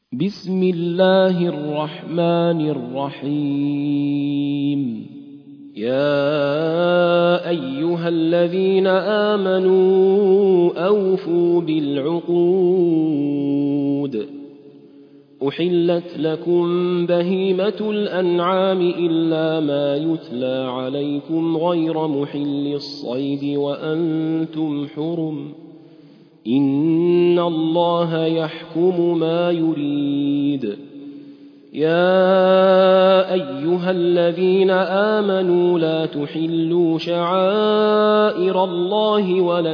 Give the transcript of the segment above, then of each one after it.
بسم الله الرحمن الرحيم. يا أيها الذين آمنوا أوفوا بالعقود. أحلت لكم بهيمة الأنعام إلا ما يتلى عليكم غير محل الصيد وأنتم حرم، إن الله يحكم ما يريد. يا أيها الذين آمنوا لا تحلوا شعائر الله ولا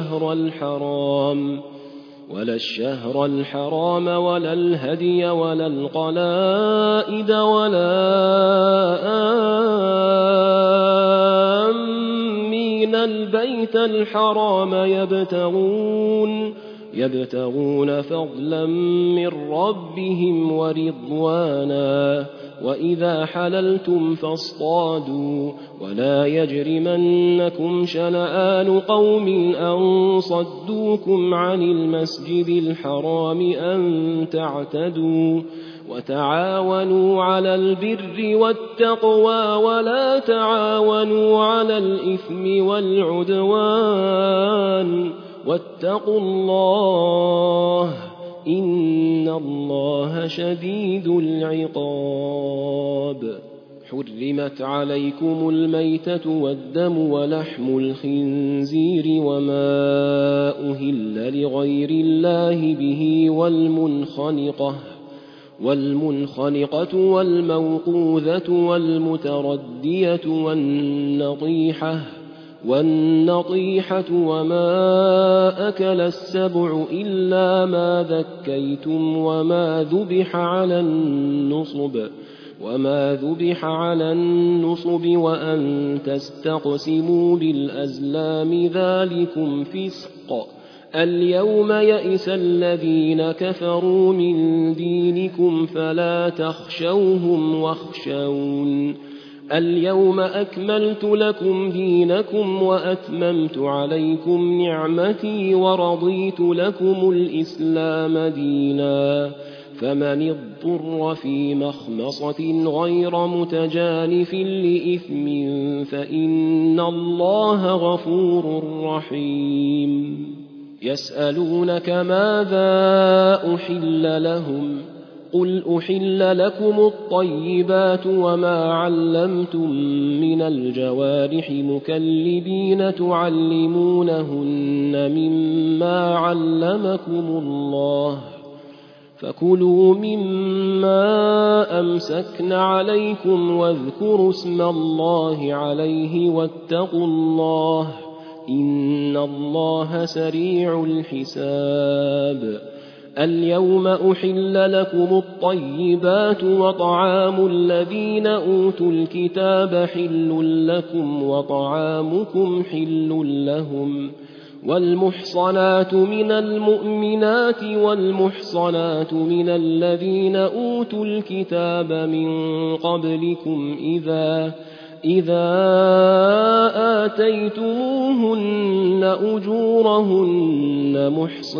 الشهر الحرام ولا الهدي ولا القلائد ولا آمين البيت الحرام يبتغون فضلا من ربهم ورضوانا. وإذا حللتم فاصطادوا ولا يجرمنكم شنآن قوم أن صدوكم عن المسجد الحرام أن تعتدوا. وتعاونوا على البر والتقوى ولا تعاونوا على الإثم والعدوان، واتقوا الله إن الله شديد العقاب. حرمت عليكم الميتة والدم ولحم الخنزير وما أهل لغير الله به والمنخنقة والموقوذة والمتردية والنطيحة وما أكل السبع إلا ما ذكيتم وما ذبح على النصب وأن تستقسموا بالأزلام ذلكم فسق. اليوم يئس الذين كفروا من دينكم فلا تخشوهم واخشون. اليوم أكملت لكم دينكم وأتممت عليكم نعمتي ورضيت لكم الإسلام دينا. فمن اضطر في مخمصة غير متجانف لإثم فإن الله غفور رحيم. يسألونك ماذا أحل لهم؟ قل أحل لكم الطيبات وما علمتم من الجوارح مكلبين تعلمونهن مما علمكم الله، فكلوا مما أمسكن عليكم واذكروا اسم الله عليه واتقوا الله إن الله سريع الحساب. اليوم أحل لكم الطيبات وطعام الذين أوتوا الكتاب حل لكم وطعامكم حل لهم. والمحصنات من المؤمنات والمحصنات من الذين أوتوا الكتاب من قبلكم إذا آتيتموهن أجورهن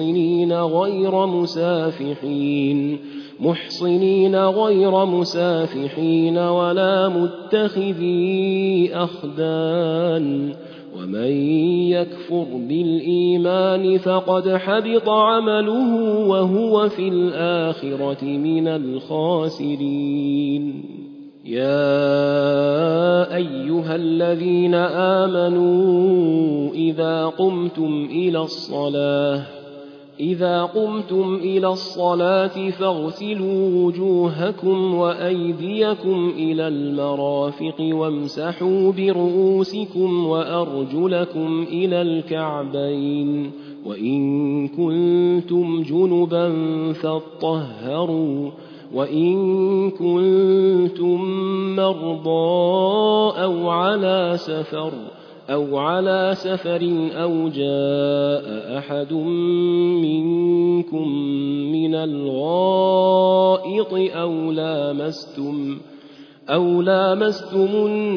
محصنين غير مسافحين ولا متخذي أخدان. ومن يكفر بالإيمان فقد حبط عمله وهو في الآخرة من الخاسرين. يا أيها الذين آمنوا إذا قمتم إلى الصلاة فاغسلوا وجوهكم وأيديكم إلى المرافق وامسحوا برؤوسكم وأرجلكم إلى الكعبين، وإن كنتم جنبا فاطهروا، وإن كنتم مرضى أو على سفر أو جاء أحد منكم من الغائط أو لامستم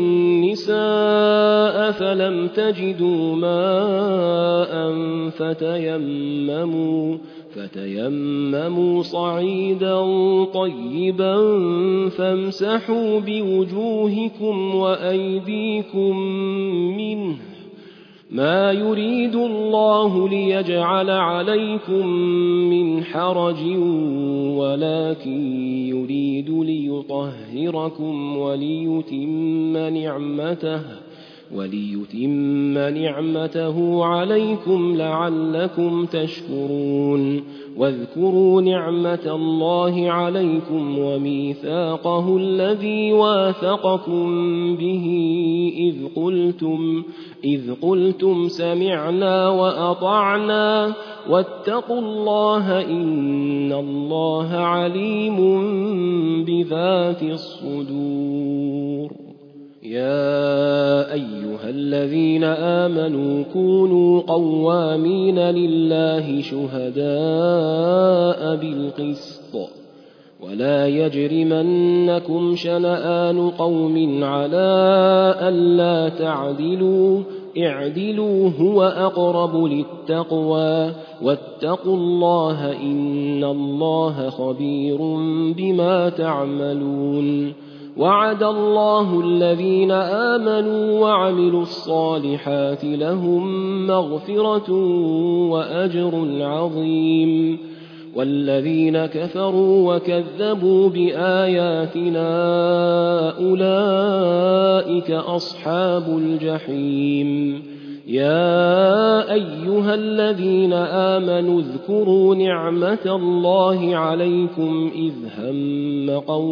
النساء فلم تجدوا ماء فتيمموا صعيدا طيبا فامسحوا بوجوهكم وأيديكم منه ما يريد الله ليجعل عليكم من حرج ولكن يريد ليطهركم وليتم نعمته عليكم لعلكم تشكرون واذكروا نعمة الله عليكم وميثاقه الذي واثقكم به إذ قلتم سمعنا وأطعنا واتقوا الله إن الله عليم بذات الصدور. يا أيها الذين آمنوا كونوا قوامين لله شهداء بالقسط ولا يجرمنكم شنآن قوم على ألا تعدلوا اعدلوا هو أقرب للتقوى واتقوا الله إن الله خبير بما تعملون. وعد الله الذين آمنوا وعملوا الصالحات لهم مغفرة وأجر عظيم والذين كفروا وكذبوا بآياتنا أولئك أصحاب الجحيم. يا أيها الذين آمنوا اذكروا نعمة الله عليكم إذ هم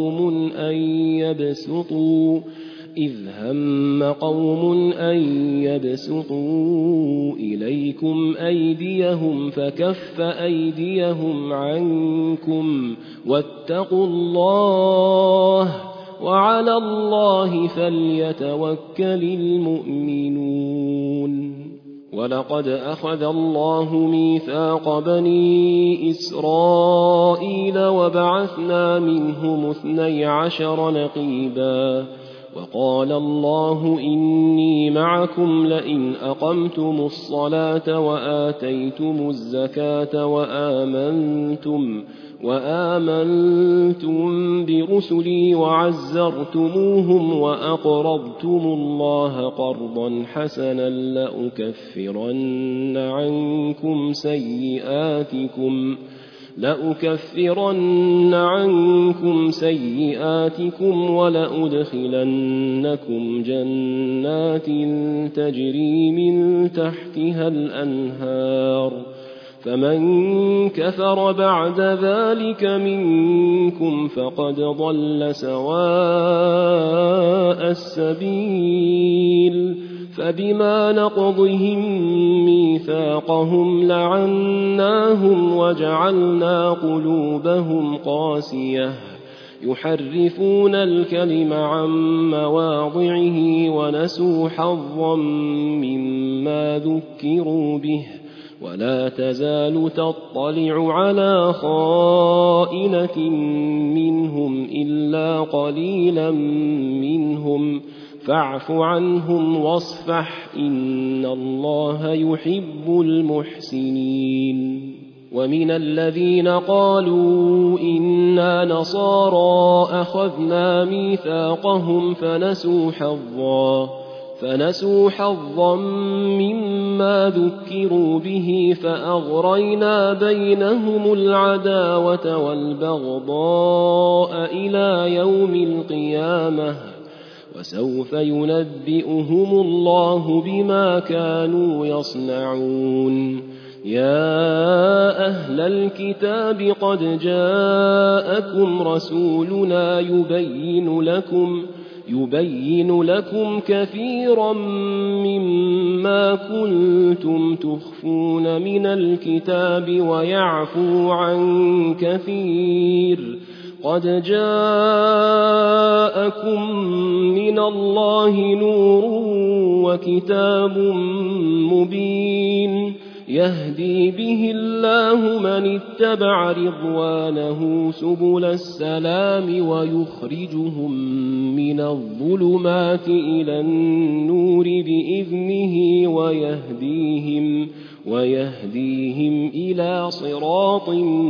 قوم أن يبسطوا إليكم أيديهم فكف أيديهم عنكم واتقوا الله وعلى الله فليتوكل المؤمنون. ولقد أخذ الله ميثاق بني إسرائيل وبعثنا منهم 12 نقيبا وقال الله إني معكم لئن أقمتم الصلاة وآتيتم الزكاة وآمنتم برسلي وعزرتموهم وأقرضتم الله قرضا حسنا لأكفرن عنكم سيئاتكم ولأدخلنكم جنات تجري من تحتها الأنهار فمن كفر بعد ذلك منكم فقد ضل سواء السبيل. فبما نقضهم ميثاقهم لعناهم وجعلنا قلوبهم قاسية يحرفون الكلم عن مواضعه ونسوا حظا مما ذكروا به ولا تزال تطلع على خائنة منهم إلا قليلا منهم فاعف عنهم واصفح إن الله يحب المحسنين. ومن الذين قالوا إنا نصارى أخذنا ميثاقهم فنسوا حظا مما ذكروا به فأغرينا بينهم العداوة والبغضاء إلى يوم القيامة وسوف ينبئهم الله بما كانوا يصنعون. يا أهل الكتاب قد جاءكم رسولنا يبين لكم كثيرا مما كنتم تخفون من الكتاب ويعفو عن كثير. قد جاءكم من الله نور وكتاب مبين يهدي به الله من اتبع رضوانه سبل السلام ويخرجهم من الظلمات إلى النور بإذنه ويهديهم إلى صراط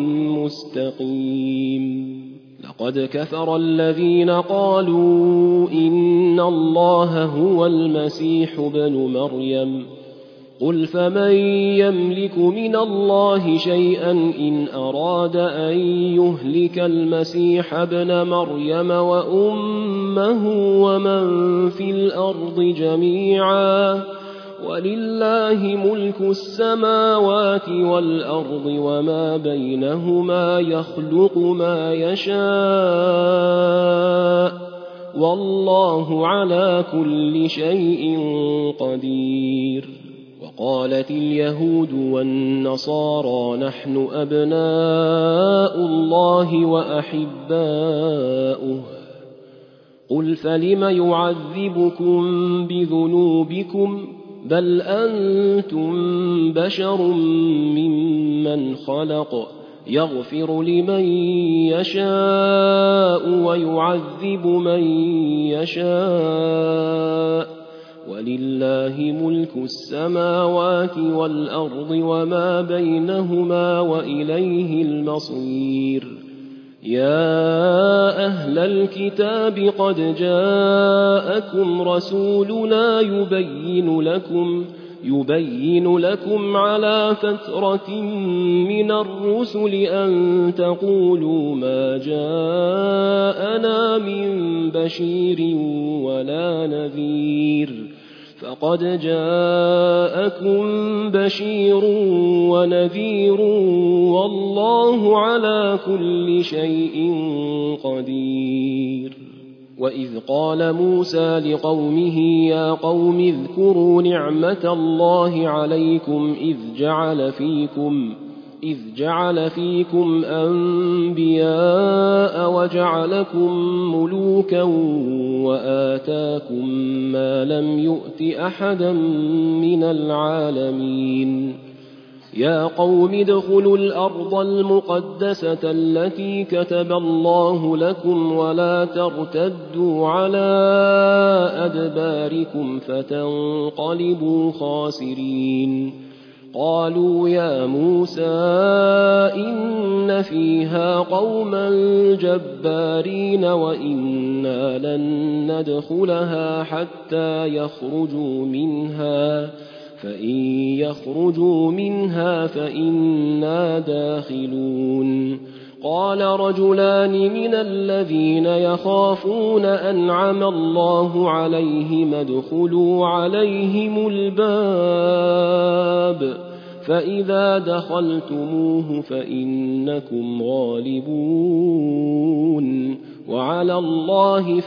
مستقيم. لقد كفر الذين قالوا إن الله هو المسيح ابن مريم قل فمن يملك من الله شيئا إن أراد أن يهلك المسيح ابن مريم وأمه ومن في الأرض جميعا ولله ملك السماوات والأرض وما بينهما يخلق ما يشاء والله على كل شيء قدير. وقالت اليهود والنصارى نحن أبناء الله وأحباؤه قل فلم يعذبكم بذنوبكم بل أنتم بشر ممن خلق يغفر لمن يشاء ويعذب من يشاء ولله ملك السماوات والأرض وما بينهما وإليه المصير. يا أهل الكتاب قد جاءكم رسولنا يبين لكم على فترة من الرسل أن تقولوا ما جاءنا من بشير ولا نذير فقد جاءكم بشير ونذير والله على كل شيء قدير. وإذ قال موسى لقومه يا قوم اذكروا نعمة الله عليكم إذ جعل فيكم أنبياء وجعلكم ملوكا وآتاكم ما لم يؤت أحدا من العالمين. يا قوم ادخلوا الأرض المقدسة التي كتب الله لكم ولا ترتدوا على أدباركم فتنقلبوا خاسرين. قالوا يا موسى إن فيها قوما جبارين وإنا لن ندخلها حتى يخرجوا منها فإن يخرجوا منها فإنا داخلون. قال رجلان من الذين يخافون أنعم الله عليهم ادخلوا عليهم الباب فإذا دخلتموه فإنكم غالبون وعلى الله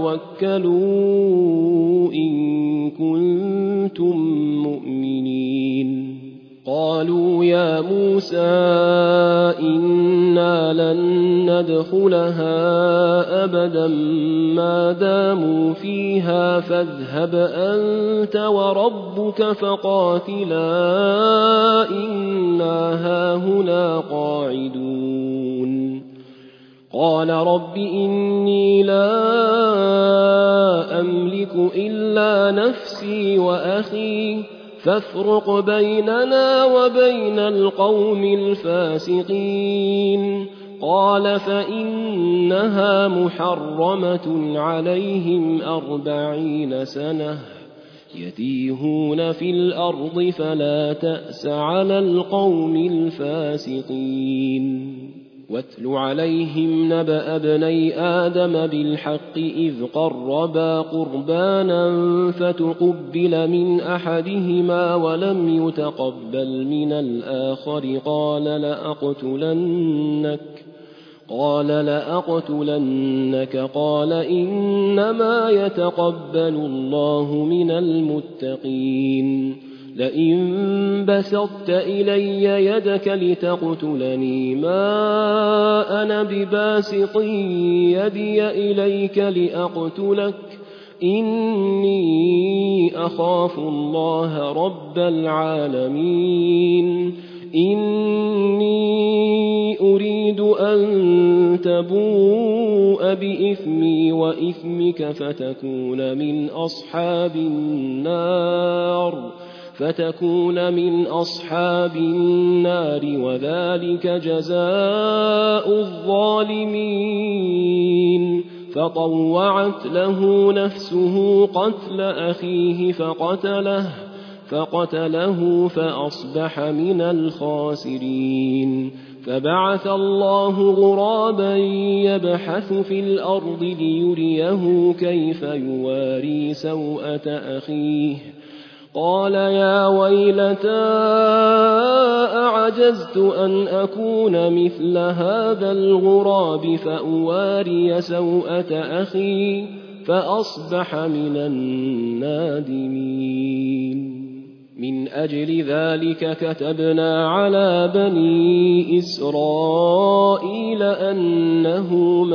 فتوكلوا إن كنتم مؤمنين. قالوا يا موسى إنا لن ندخلها أبدا ما داموا فيها فاذهب أنت وربك فقاتلا إنا هاهنا قاعدون. قال رب إني لا أملك إلا نفسي وأخي فافرق بيننا وبين القوم الفاسقين. قال فإنها محرمة عليهم 40 سنة يتيهون في الأرض فلا تأس على القوم الفاسقين. واتل عليهم نبأ ابني آدم بالحق إذ قربا قربانا فتقبل من أحدهما ولم يتقبل من الآخر قال لأقتلنك قال إنما يتقبل الله من المتقين. لئن بسطت إلي يدك لتقتلني ما أنا بباسط يدي إليك لأقتلك إني أخاف الله رب العالمين. إني أريد أن تبوء بإثمي وإثمك فتكون من أصحاب النار فتكون من أصحاب النار وذلك جزاء الظالمين. فطوعت له نفسه قتل أخيه فقتله فأصبح من الخاسرين. فبعث الله غرابا يبحث في الأرض ليريه كيف يواري سوءة أخيه قال يا ويلتى أعجزت أن أكون مثل هذا الغراب فأواري سوءة أخي فأصبح من النادمين. من أجل ذلك كتبنا على بني إسرائيل أنه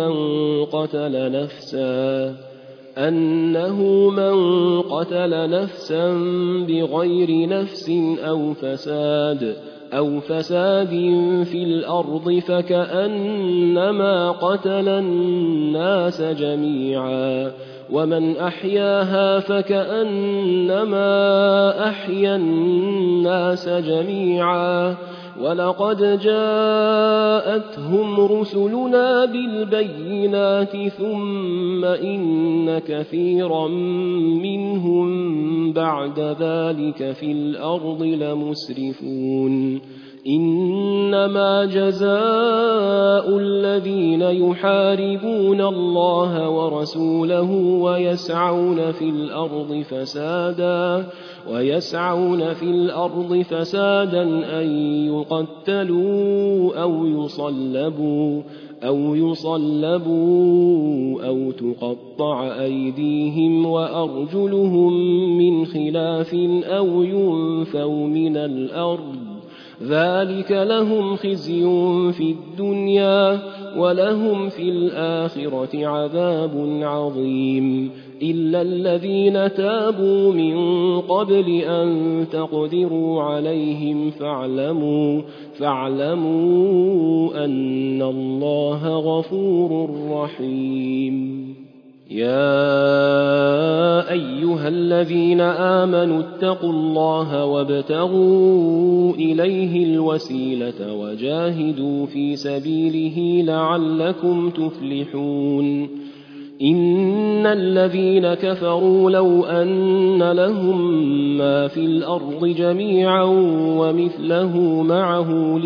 من قتل نفسا بغير نفس أو فساد في الأرض فكأنما قتل الناس جميعا ومن أحياها فكأنما أحيا الناس جميعا ولقد جاءتهم رسلنا بالبينات ثم إن كثيرا منهم بعد ذلك في الأرض لمسرفون. إنما جزاء الذين يحاربون الله ورسوله ويسعون في الأرض فسادا أن يقتلوا أو يصلبوا أو تقطع أيديهم وأرجلهم من خلاف أو ينفوا من الأرض ذلك لهم خزي في الدنيا ولهم في الآخرة عذاب عظيم. إلا الذين تابوا من قبل أن تقدروا عليهم فاعلموا أن الله غفور رحيم. يا أيها الذين آمنوا اتقوا الله وابتغوا إليه الوسيلة وجاهدوا في سبيله لعلكم تفلحون. إن الذين كفروا لو أن لهم ما في الأرض جميعا ومثله معه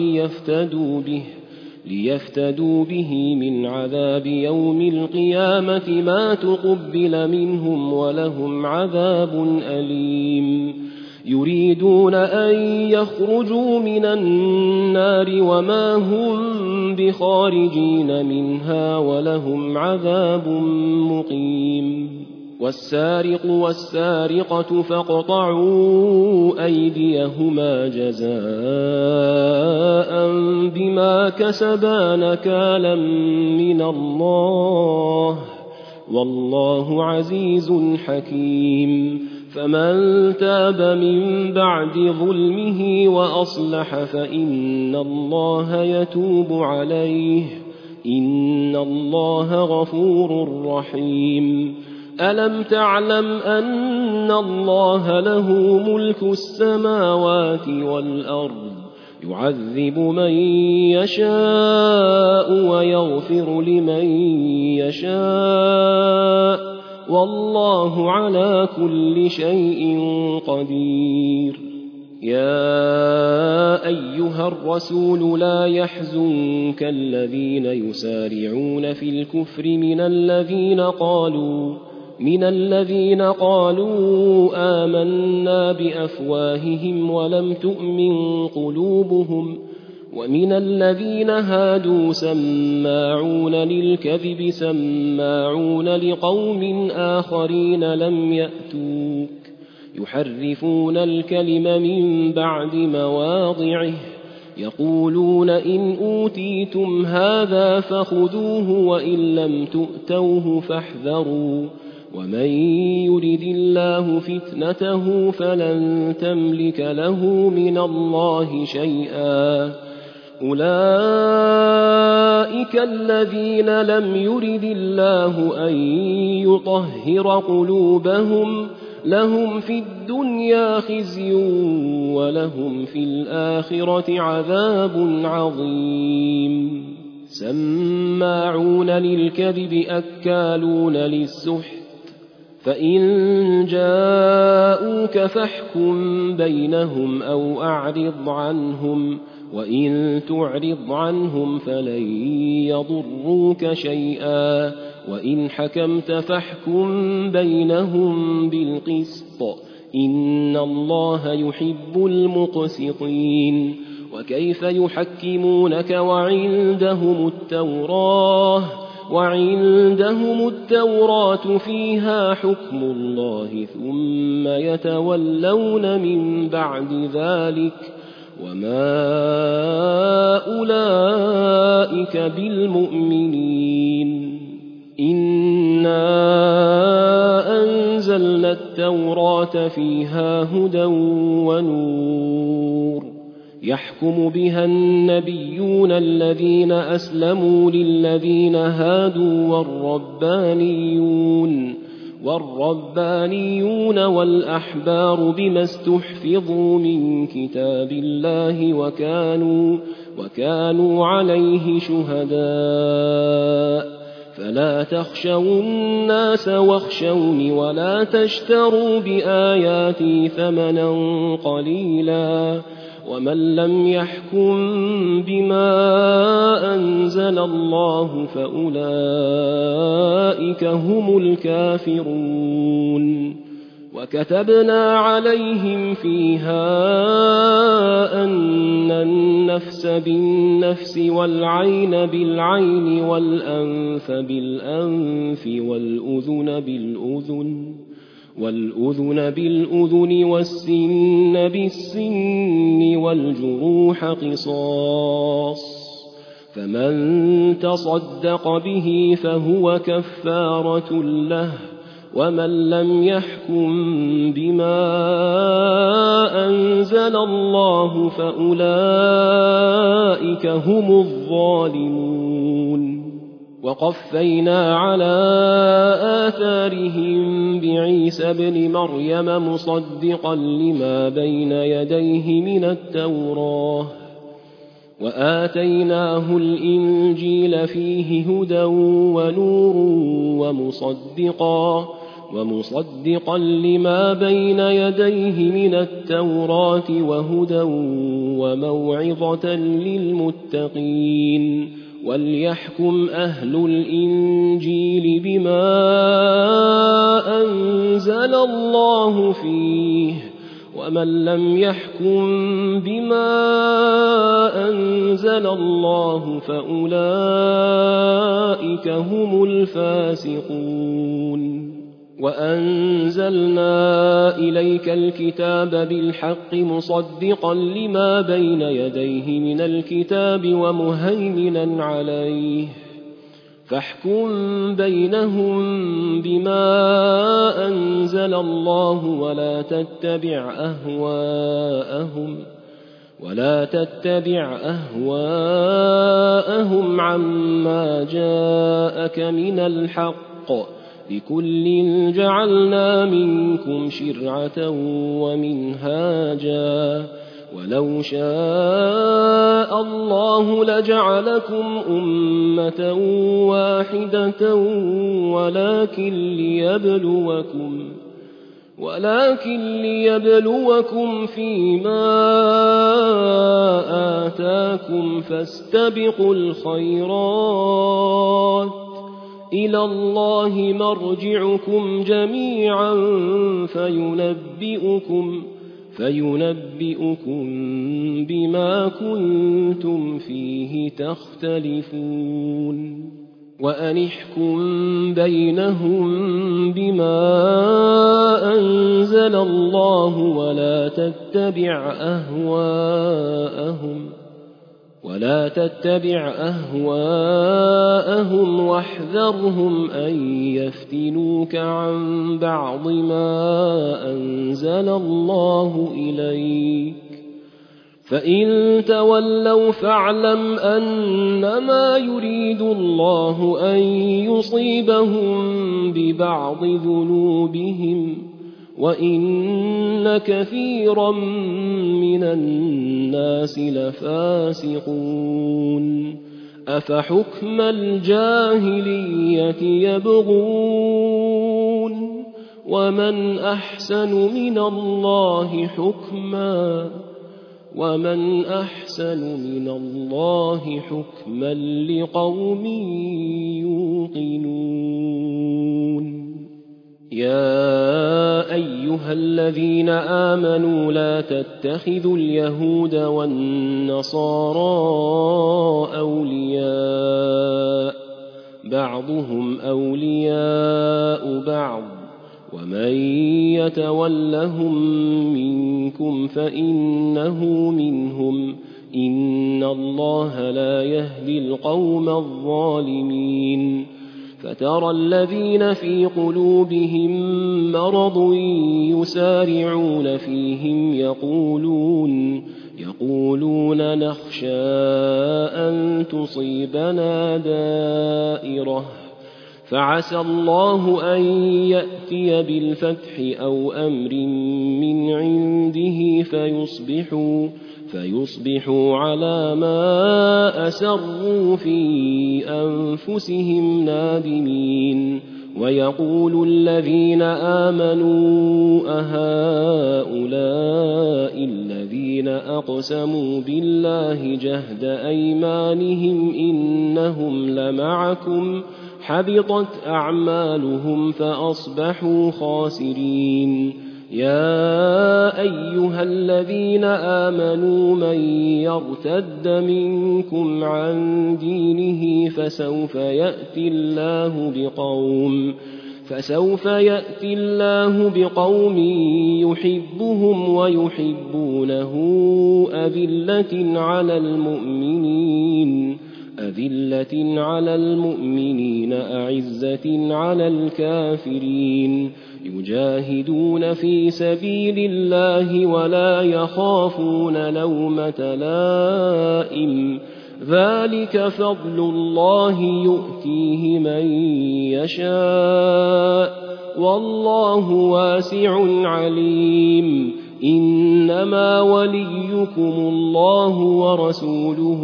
ليفتدوا به من عذاب يوم القيامة ما تقبل منهم ولهم عذاب أليم. يريدون أن يخرجوا من النار وما هم بخارجين منها ولهم عذاب مقيم. والسارق والسارقة فاقطعوا أيديهما جزاء بما كسبا نكالا من الله والله عزيز حكيم. فمن تاب من بعد ظلمه وأصلح فإن الله يتوب عليه إن الله غفور رحيم. ألم تعلم أن الله له ملك السماوات والأرض يعذب من يشاء ويغفر لمن يشاء والله على كل شيء قدير. يا أيها الرسول لا يحزنك الذين يسارعون في الكفر من الذين قالوا آمنا بأفواههم ولم تؤمن قلوبهم ومن الذين هادوا سماعون للكذب سماعون لقوم آخرين لم يأتوك يحرفون الكلم من بعد مواضعه يقولون إن أوتيتم هذا فخذوه وإن لم تؤتوه فاحذروا ومن يرد الله فتنته فلن تملك له من الله شيئا. أولئك الذين لم يرد الله أن يطهر قلوبهم لهم في الدنيا خزي ولهم في الآخرة عذاب عظيم سماعون للكذب أكالون للسحت فإن جاءوك فاحكم بينهم أو أعرض عنهم وإن تعرض عنهم فلن يضروك شيئا وإن حكمت فاحكم بينهم بالقسط إن الله يحب المقسطين وكيف يحكمونك وعندهم التوراة فيها حكم الله ثم يتولون من بعد ذلك وما أولئك بالمؤمنين إنا أنزلنا التوراة فيها هدى ونور يحكم بها النبيون الذين أسلموا للذين هادوا والربانيون والأحبار بما استحفظوا من كتاب الله وكانوا عليه شهداء فلا تخشوا الناس واخشوني ولا تشتروا بآياتي ثمنا قليلا ومن لم يحكم بما أنزل الله فأولئك هم الكافرون وكتبنا عليهم فيها أن النفس بالنفس والعين بالعين والأنف بالأنف والأذن بالأذن والسن بالسن والجروح قصاص فمن تصدق به فهو كفارة له ومن لم يحكم بما أنزل الله فأولئك هم الظالمون وقفينا على آثارهم بعيسى ابن مريم مصدقا لما بين يديه من التوراة وآتيناه الإنجيل فيه هدى ونور ومصدقا لما بين يديه من التوراة وهدى وموعظة للمتقين وليحكم أهل الإنجيل بما أنزل الله فيه ومن لم يحكم بما أنزل الله فأولئك هم الفاسقون وأنزلنا إليك الكتاب بالحق مصدقا لما بين يديه من الكتاب ومهيمنا عليه فاحكم بينهم بما أنزل الله ولا تتبع أهواءهم عما جاءك من الحق لكل جعلنا منكم شرعة ومنهاجا ولو شاء الله لجعلكم أمة واحدة ولكن ليبلوكم فيما آتاكم فاستبقوا الخيرات إلى الله مرجعكم جميعا فينبئكم بما كنتم فيه تختلفون وأن احكم بينهم بما أنزل الله ولا تتبع أهواءهم واحذرهم أن يفتنوك عن بعض ما أنزل الله إليك فإن تولوا فاعلم أنما يريد الله أن يصيبهم ببعض ذنوبهم وإن كثيرا من الناس لفاسقون أفحكم الجاهلية يبغون ومن أحسن من الله حكما لقوم يوقنون يا أيها الذين آمنوا لا تتخذوا اليهود والنصارى أولياء بعضهم أولياء بعض ومن يتولهم منكم فإنه منهم إن الله لا يهدي القوم الظالمين فترى الذين في قلوبهم مرض يسارعون فيهم يقولون نخشى أن تصيبنا دائرة فعسى الله أن يأتي بالفتح أو أمر من عنده فيصبحوا على ما أسروا في أنفسهم نادمين ويقول الذين آمنوا أهؤلاء الذين أقسموا بالله جهد أيمانهم إنهم لمعكم حبطت أعمالهم فأصبحوا خاسرين يا أيها الذين آمنوا من يرتد منكم عن دينه فسوف يأتي الله بقوم يحبهم ويحبونه أذلة على المؤمنين أعزة على الكافرين يجاهدون في سبيل الله ولا يخافون لومة لائم ذلك فضل الله يؤتيه من يشاء والله واسع عليم إنما وليكم الله ورسوله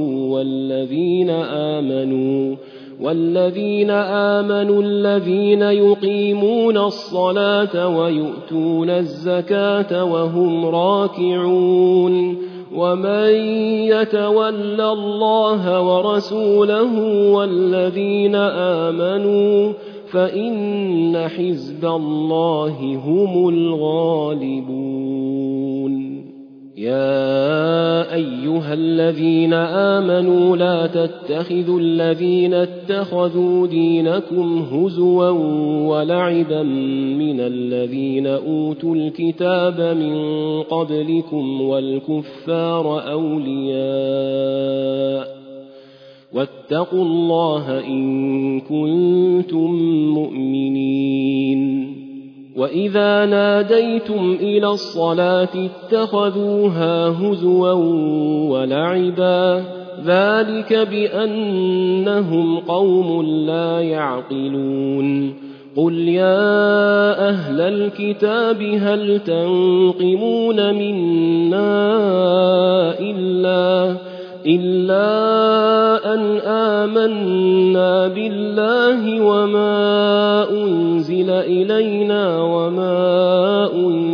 والذين آمنوا الذين يقيمون الصلاة ويؤتون الزكاة وهم راكعون ومن يتول الله ورسوله والذين آمنوا فإن حزب الله هم الغالبون يا أيها الذين آمنوا لا تتخذوا الذين اتخذوا دينكم هزوا ولعبا من الذين أوتوا الكتاب من قبلكم والكفار أولياء واتقوا الله إن كنتم مؤمنين وإذا ناديتم إلى الصلاة اتخذوها هزوا ولعبا ذلك بأنهم قوم لا يعقلون قل يا أهل الكتاب هل تنقمون منا إلا أن آمنا بالله وما أنزل إلينا وما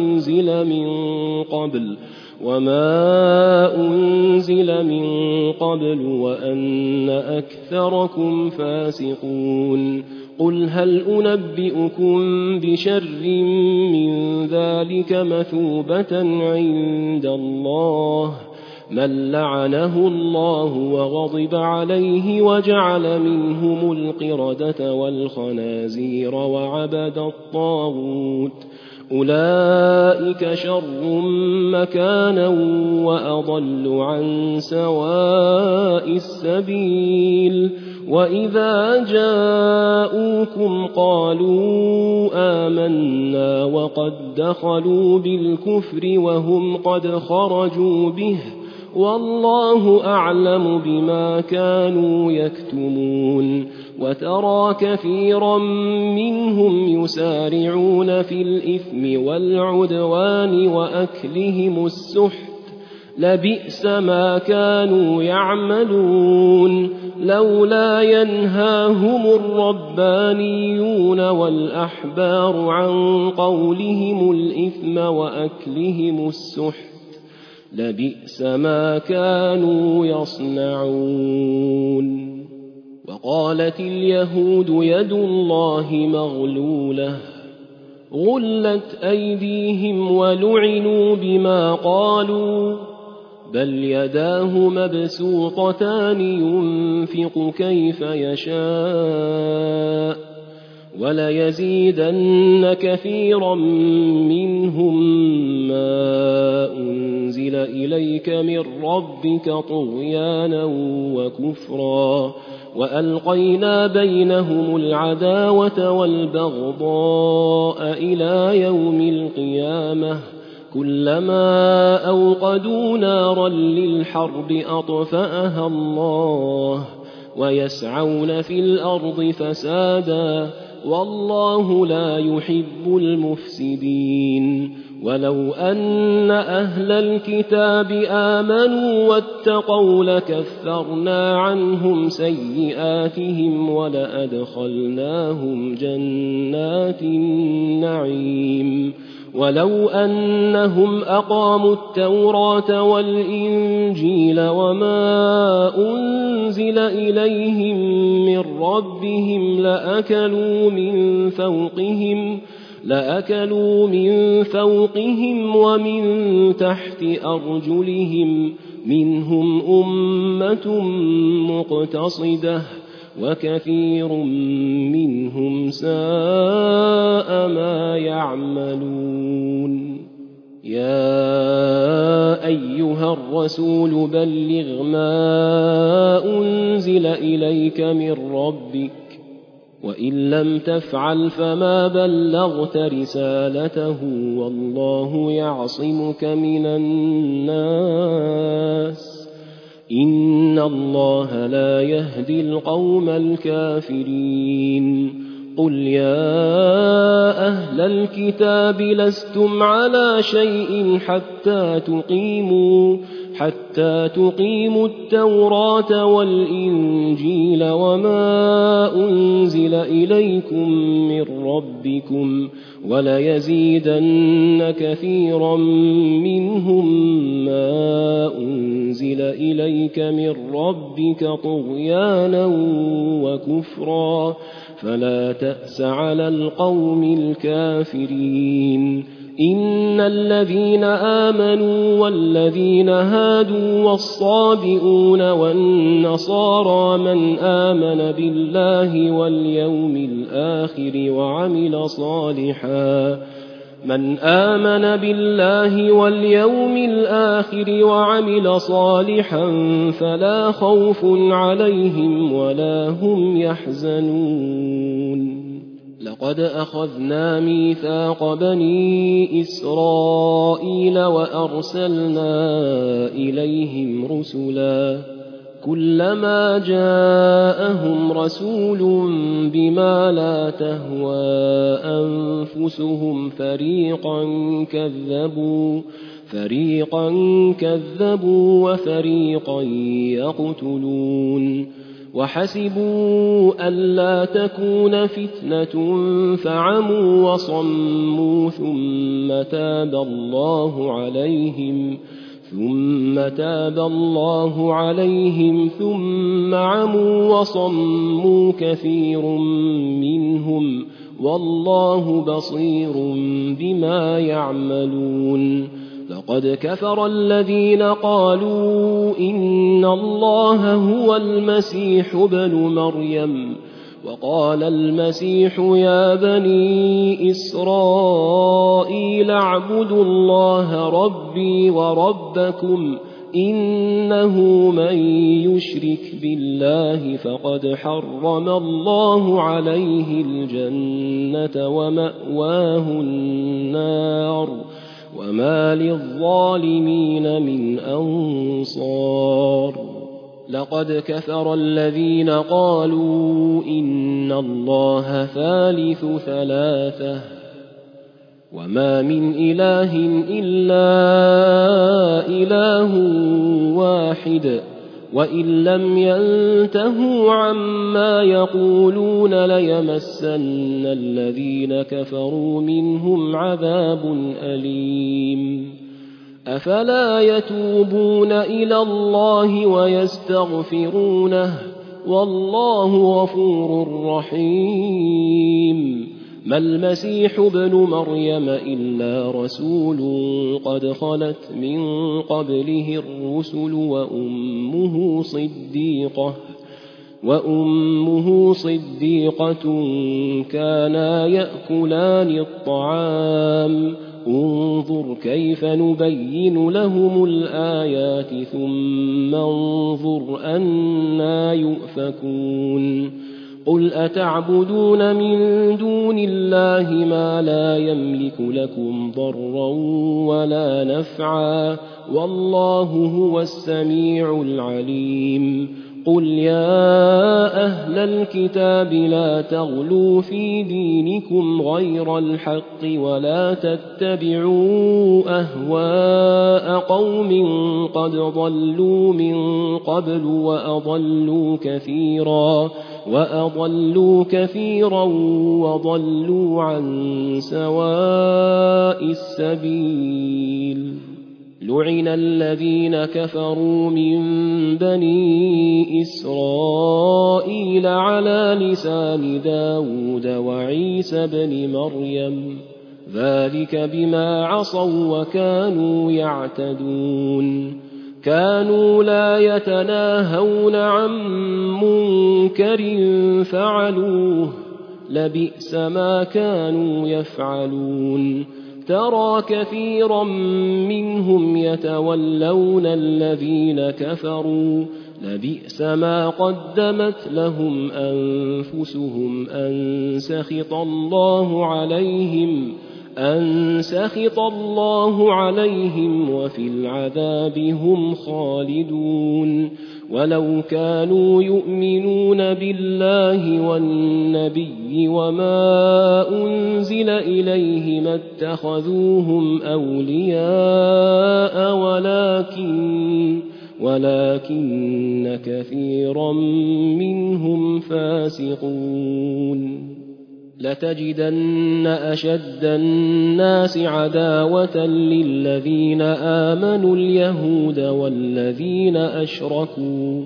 أنزل من قبل وأن أكثركم فاسقون قل هل أنبئكم بشر من ذلك مثوبة عند الله من لعنه الله وغضب عليه وجعل منهم القردة والخنازير وعبد الطاغوت أولئك شر مكانا وأضل عن سواء السبيل وإذا جاءوكم قالوا آمنا وقد دخلوا بالكفر وهم قد خرجوا به والله أعلم بما كانوا يكتمون وترى كثيرا منهم يسارعون في الإثم والعدوان وأكلهم السحت لبئس ما كانوا يعملون لولا ينهاهم الربانيون والأحبار عن قولهم الإثم وأكلهم السحت لبئس ما كانوا يصنعون وقالت اليهود يد الله مغلولة غلت أيديهم ولعنوا بما قالوا بل يداه مبسوطتان ينفق كيف يشاء وليزيدن كثيرا منهم ما أنزل إليك من ربك طغيانا وكفرا وألقينا بينهم العداوة والبغضاء إلى يوم القيامة كلما أوقدوا نارا للحرب أطفأها الله ويسعون في الأرض فسادا والله لا يحب المفسدين ولو أن أهل الكتاب آمنوا واتقوا لكفرنا عنهم سيئاتهم ولأدخلناهم جنات النعيم ولو أنهم أقاموا التوراة والإنجيل وما أنزل إليهم من ربهم لأكلوا من فوقهم ومن تحت أرجلهم منهم أمة مقتصدة وكثير منهم ساء ما يعملون يا أيها الرسول بلغ ما أنزل إليك من ربك وإن لم تفعل فما بلغت رسالته والله يعصمك من الناس إن الله لا يهدي القوم الكافرين قل يا أهل الكتاب لستم على شيء حتى تقيموا التوراة والإنجيل وما أنزل إليكم من ربكم وليزيدن كثيرا منهم ما أنزل إليك من ربك طغيانا وكفرا فلا تأس على القوم الكافرين إن الذين آمنوا والذين هادوا والصابئون والنصارى من آمن بالله واليوم الآخر وعمل صالحا فلا خوف عليهم ولا هم يحزنون لقد أخذنا ميثاق بني إسرائيل وأرسلنا إليهم رسلا كلما جاءهم رسول بما لا تهوى أنفسهم فريقا كذبوا وفريقا يقتلون وحسبوا ألا تكون فتنة فعموا وصموا ثم تاب الله عليهم ثم عموا وصموا كثير منهم والله بصير بما يعملون لقد كفر الذين قالوا إن الله هو المسيح ابن مريم وقال المسيح يا بني إسرائيل اعبدوا الله ربي وربكم إنه من يشرك بالله فقد حرم الله عليه الجنة ومأواه النار وما للظالمين من أنصار لقد كفر الذين قالوا إن الله ثالث ثلاثة وما من إله إلا إله واحد وإن لم ينتهوا عما يقولون ليمسن الذين كفروا منهم عذاب أليم أفلا يتوبون إلى الله ويستغفرونه والله غفور رحيم ما المسيح ابن مريم إلا رسول قد خلت من قبله الرسل وأمه صديقة كانا يأكلان الطعام انظر كيف نبين لهم الآيات ثم انظر أنى يؤفكون قل أتعبدون من دون الله ما لا يملك لكم ضرا ولا نفعا والله هو السميع العليم قل يا أهل الكتاب لا تغلوا في دينكم غير الحق ولا تتبعوا أهواء قوم قد ضلوا من قبل وأضلوا كثيرا وضلوا عن سواء السبيل لعن الذين كفروا من بني إسرائيل على لسان داود وعيسى بن مريم ذلك بما عصوا وكانوا يعتدون كانوا لا يتناهون عن منكر فعلوه لبئس ما كانوا يفعلون ترى كثيرا منهم يتولون الذين كفروا لبئس ما قدمت لهم أنفسهم أن سخط الله عليهم وفي العذاب هم خالدون ولو كانوا يؤمنون بالله والنبي وما أنزل إليه ما اتخذوهم أولياء ولكن كثيرا منهم فاسقون لتجدن أشد الناس عداوة للذين آمنوا اليهود والذين أشركوا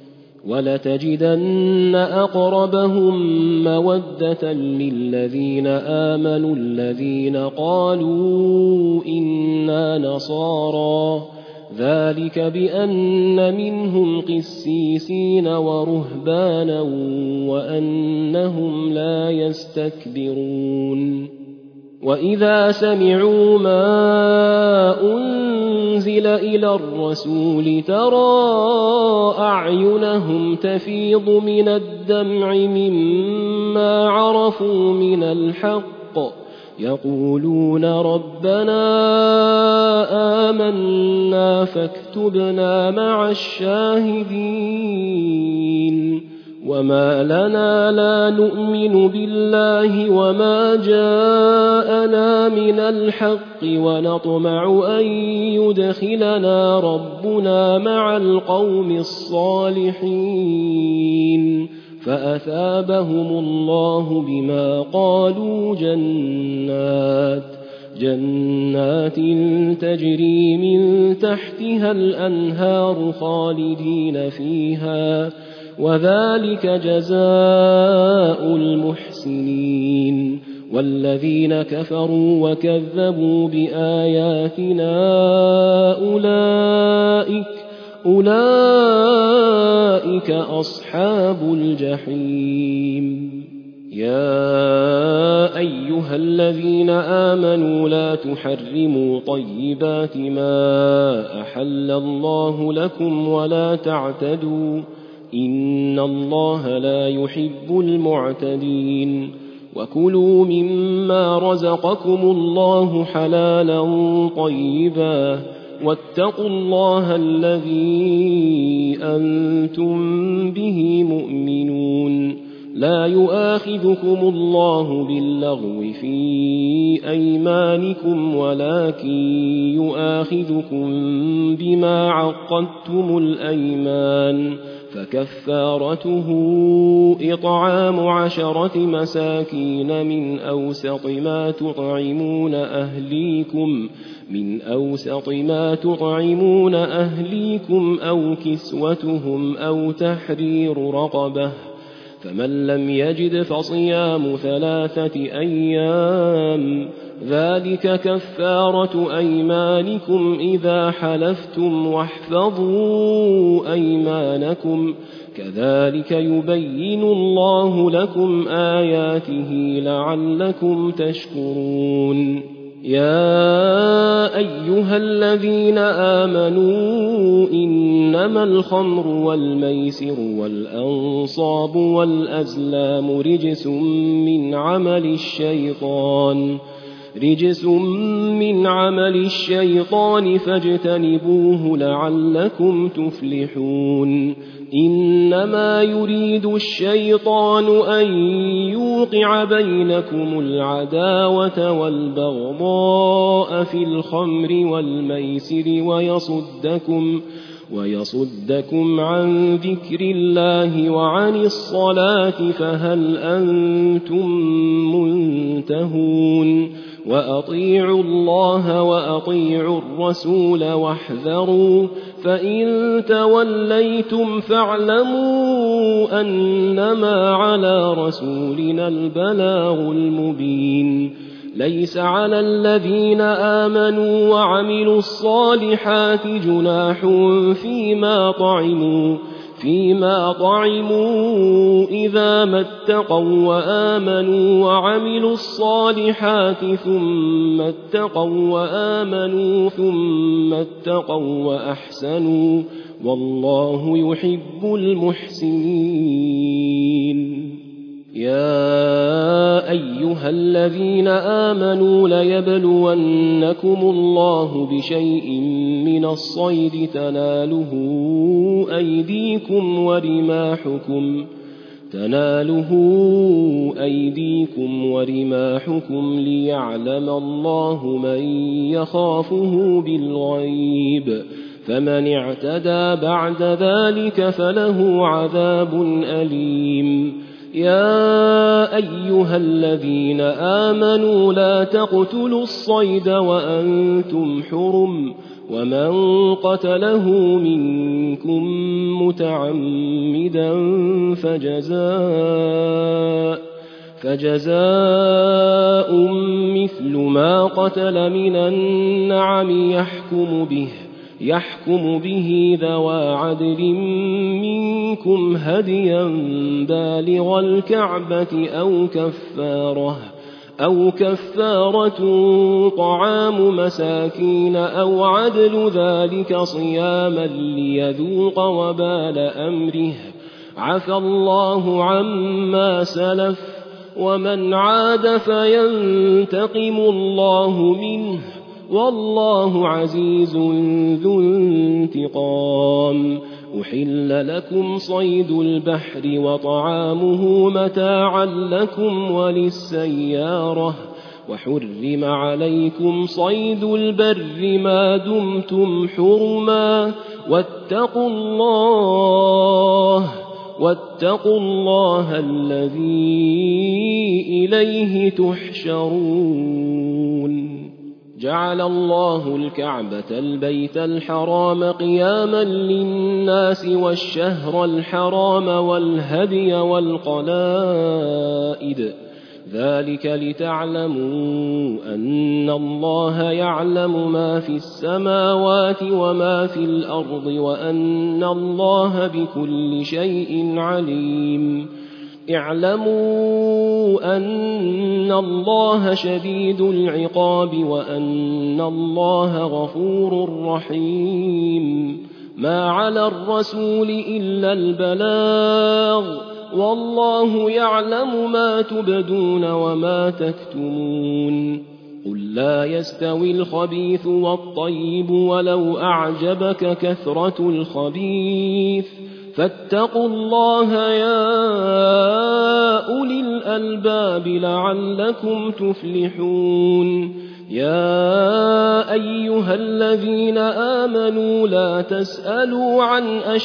ولتجدن أقربهم مودة للذين آمنوا الذين قالوا إنا نصارى ذلك بأن منهم قسيسين ورهبانا وأنهم لا يستكبرون وإذا سمعوا ما أنزل إلى الرسول ترى أعينهم تفيض من الدمع مما عرفوا من الحق يقولون ربنا آمنا فاكتبنا مع الشاهدين وما لنا لا نؤمن بالله وما جاءنا من الحق ونطمع أن يدخلنا ربنا مع القوم الصالحين فأثابهم الله بما قالوا جنات تجري من تحتها الأنهار خالدين فيها وذلك جزاء المحسنين والذين كفروا وكذبوا بآياتنا أولئك أصحاب الجحيم يا أيها الذين آمنوا لا تحرموا طيبات ما أحل الله لكم ولا تعتدوا إن الله لا يحب المعتدين وكلوا مما رزقكم الله حلالا طيبا واتقوا الله الذي أنتم به مؤمنون. لا يؤاخذكم الله باللغو في أيمانكم ولكن يؤاخذكم بما عقدتم الأيمان، فكفارته إطعام 10 مساكين من أوسط ما تطعمون أهليكم أو كسوتهم أو تحرير رقبة، فمن لم يجد فصيام 3 أيام، ذلك كفارة أيمانكم إذا حلفتم، واحفظوا أيمانكم، كذلك يبين الله لكم آياته لعلكم تشكرون. يا أيها الذين آمنوا إنما الخمر والميسر والأنصاب والأزلام رجس من عمل الشيطان فاجتنبوه لعلكم تفلحون. إنما يريد الشيطان أن يوقع بينكم العداوة والبغضاء في الخمر والميسر ويصدكم عن ذكر الله وعن الصلاة، فهل أنتم منتهون؟ وأطيعوا الله وأطيعوا الرسول واحذروا، فإن توليتم فاعلموا أنما على رسولنا البلاغ المبين. ليس على الذين آمنوا وعملوا الصالحات جناح فيما طعموا إذا ما اتقوا وآمنوا وعملوا الصالحات ثم اتقوا وأحسنوا، والله يحب المحسنين. يا أيها الذين آمنوا ليبلونكم الله بشيء من الصيد تناله أيديكم ورماحكم ليعلم الله من يخافه بالغيب، فمن اعتدى بعد ذلك فله عذاب أليم. يا أيها الذين آمنوا لا تقتلوا الصيد وأنتم حرم، ومن قتله منكم متعمدا فجزاء مثل ما قتل من النعم يحكم به ذوى عدل منكم هديا بالغ الكعبة أو كفارة طعام مساكين أو عدل ذلك صياما ليذوق وبال أمره، عفى الله عما سلف، ومن عاد فينتقم الله منه، والله عزيز ذو انتقام. أحل لكم صيد البحر وطعامه متاعا لكم وللسيارة، وحرم عليكم صيد البر ما دمتم حرما، واتقوا الله الذي إليه تحشرون. جعل الله الكعبة البيت الحرام قياما للناس والشهر الحرام والهدي والقلائد، ذلك لتعلموا أن الله يعلم ما في السماوات وما في الأرض، وأن الله بكل شيء عليم. اعلموا أن الله شديد العقاب، وأن الله غفور رحيم. ما على الرسول إلا البلاغ، والله يعلم ما تبدون وما تكتمون قل لا يستوي الخبيث والطيب ولو أعجبك كثرة الخبيث فاتقوا الله يا أولي الألباب لعلكم تفلحون يا أيها الذين آمنوا لا تسألوا عن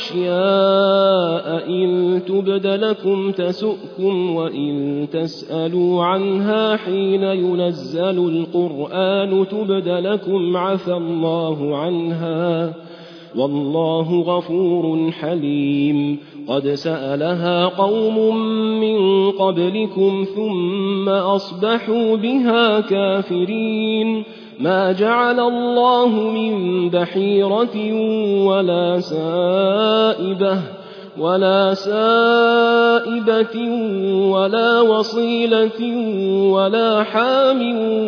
أشياء إن تبد لكم تسؤكم وإن تسألوا عنها حين ينزل القرآن تبد لكم عفى الله عنها والله غفور حليم قد سألها قوم من قبلكم ثم أصبحوا بها كافرين ما جعل الله من بحيرة ولا سائبة ولا وصيلة ولا حام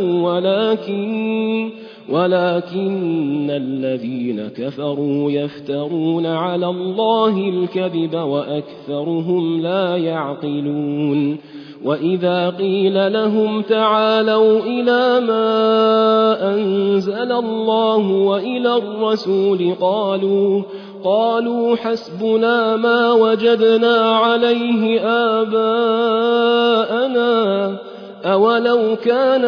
ولكن الذين كفروا يفترون على الله الكذب وأكثرهم لا يعقلون وإذا قيل لهم تعالوا إلى ما أنزل الله وإلى الرسول قالوا حسبنا ما وجدنا عليه آباءنا أولو كان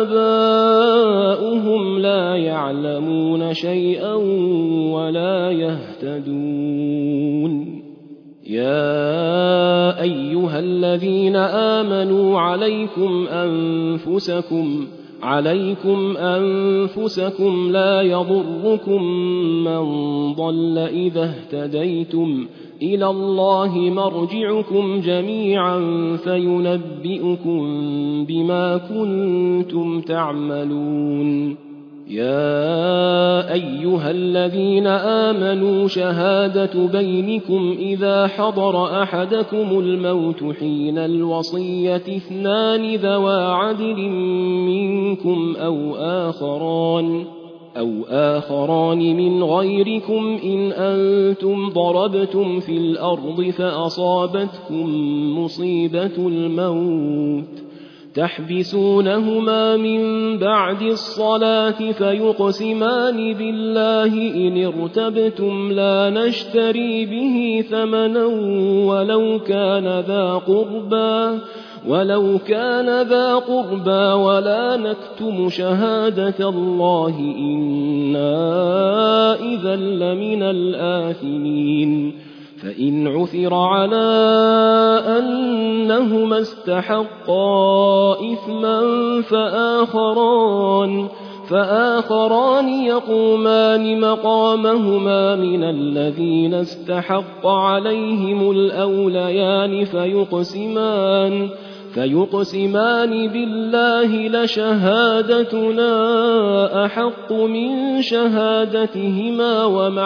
آباؤهم لا يعلمون شيئا ولا يهتدون يا أيها الذين آمنوا عليكم أنفسكم لا يضركم من ضل إذا اهتديتم إلى الله مرجعكم جميعا فينبئكم بما كنتم تعملون يا أيها الذين آمنوا شهادة بينكم إذا حضر أحدكم الموت حين الوصية 2 ذوى عدل منكم أو آخران من غيركم إن أنتم ضربتم في الأرض فأصابتكم مصيبة الموت تحبسونهما من بعد الصلاة فيقسمان بالله إن ارتبتم لا نشتري به ثمنا ولو كان ذا قربى ولا نكتم شهادة الله إنا إذا لمن الآثمين فإن عثر على أنهما استحقا إثما فآخران يقومان مقامهما من الذين استحق عليهم الأوليان فيقسمان بالله لشهادتنا أحق من شهادتهما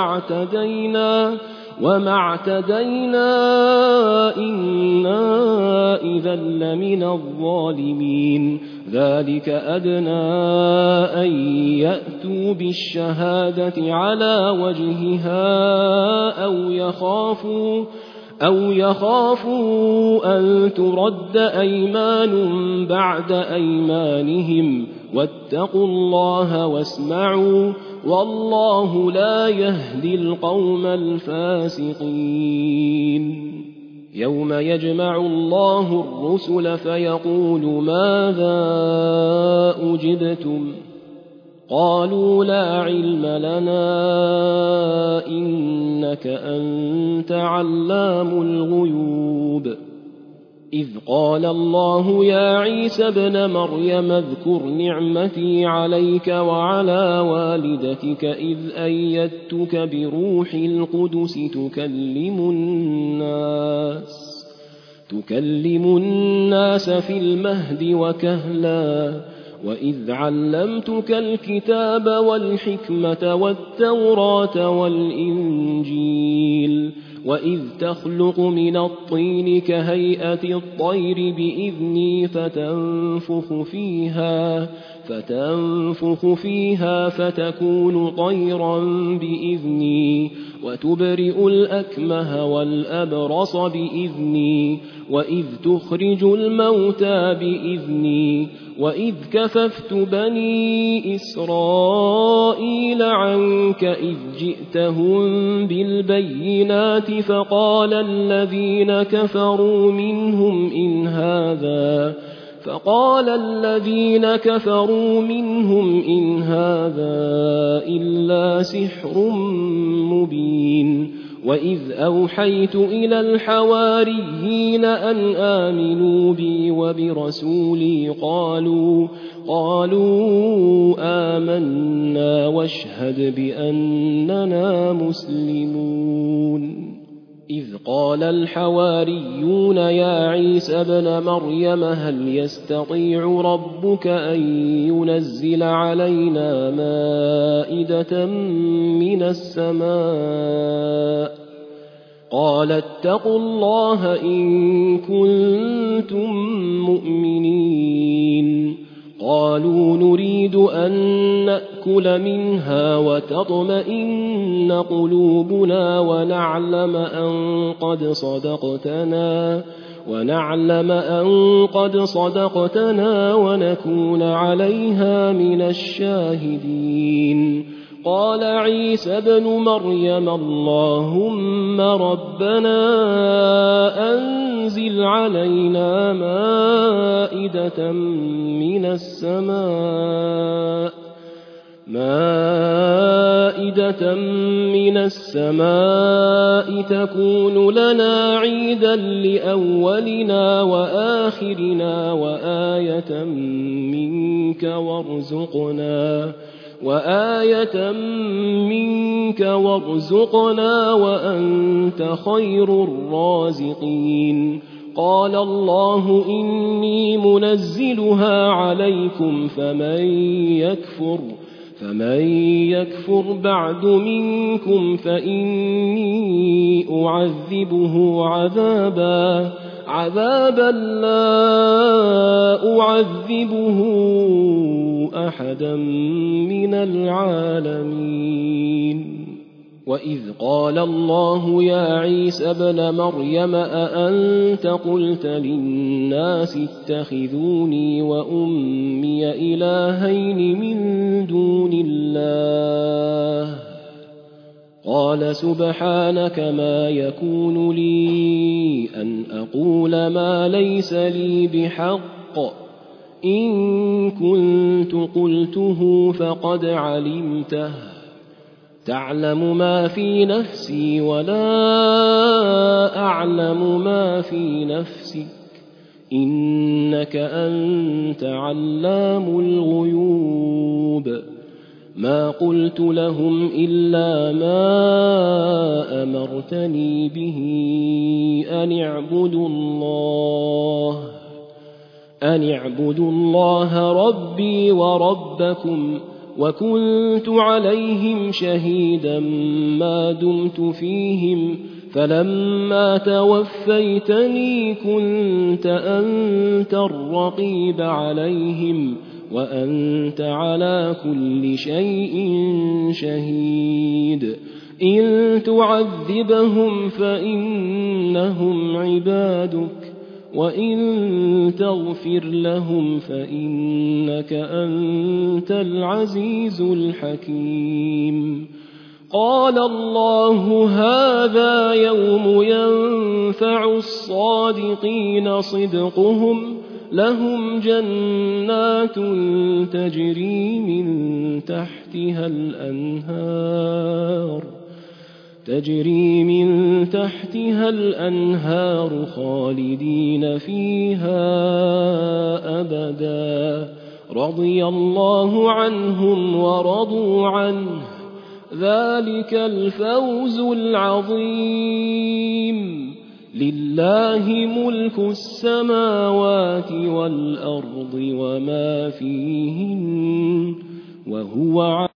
وما اعتدينا إنا إذا لمن الظالمين ذلك أدنى أن يأتوا بالشهادة على وجهها أو يخافوا أن ترد أيمان بعد أيمانهم واتقوا الله واسمعوا والله لا يهدي القوم الفاسقين يوم يجمع الله الرسل فيقول ماذا أجبتم قالوا لا علم لنا إنك أنت علام الغيوب إذ قال الله يا عيسى ابن مريم اذكر نعمتي عليك وعلى والدتك إذ أيدتك بروح القدس تكلم الناس في المهد وكهلا وإذ علمتك الكتاب والحكمة والتوراة والإنجيل وإذ تخلق من الطين كهيئة الطير بإذني فتنفخ فيها فتكون طيرا بإذني وتبرئ الأكمه والأبرص بإذني وإذ تخرج الموتى بإذني وإذ كففت بني إسرائيل عنك إذ جئتهم بالبينات فقال الذين كفروا منهم إن هذا إلا سحر مبين وإذ أوحيت إلى الحواريين أن آمنوا بي وبرسولي قالوا آمنا واشهد بأننا مسلمون إذ قال الحواريون يا عيسى ابن مريم هل يستطيع ربك أن ينزل علينا مائدة من السماء قال اتقوا الله إن كنتم مؤمنين قالوا نريد أن نأكل منها وتطمئن قلوبنا ونعلم أن قد صدقتنا ونكون عليها من الشاهدين قال عيسى ابن مريم اللهم ربنا أنزل علينا مائدة من السماء تكون لنا عيدا لأولنا وآخرنا وآية منك وارزقنا وأنت خير الرازقين قال الله إني منزلها عليكم فمن يكفر بعد منكم فإني أعذبه عذابا لا أعذبه أحدا من العالمين وإذ قال الله يا عيسى ابن مريم أأنت قلت للناس اتخذوني وأمي إلهين من دون الله قال سبحانك ما يكون لي أن أقول ما ليس لي بحق إن كنت قلته فقد علمته تعلم ما في نفسي ولا أعلم ما في نفسك إنك أنت علام الغيوب ما قلت لهم إلا ما أمرتني به أن اعبدوا الله ربي وربكم وكنت عليهم شهيدا ما دمت فيهم فلما توفيتني كنت أنت الرقيب عليهم وأنت على كل شيء شهيد إن تعذبهم فإنهم عبادك وإن تغفر لهم فإنك أنت العزيز الحكيم قال الله هذا يوم ينفع الصادقين صدقهم لهم جنات تجري من تحتها الأنهار خالدين فيها أبدا رضي الله عنهم ورضوا عنه ذلك الفوز العظيم لله ملك السماوات والأرض وما فيهن وهو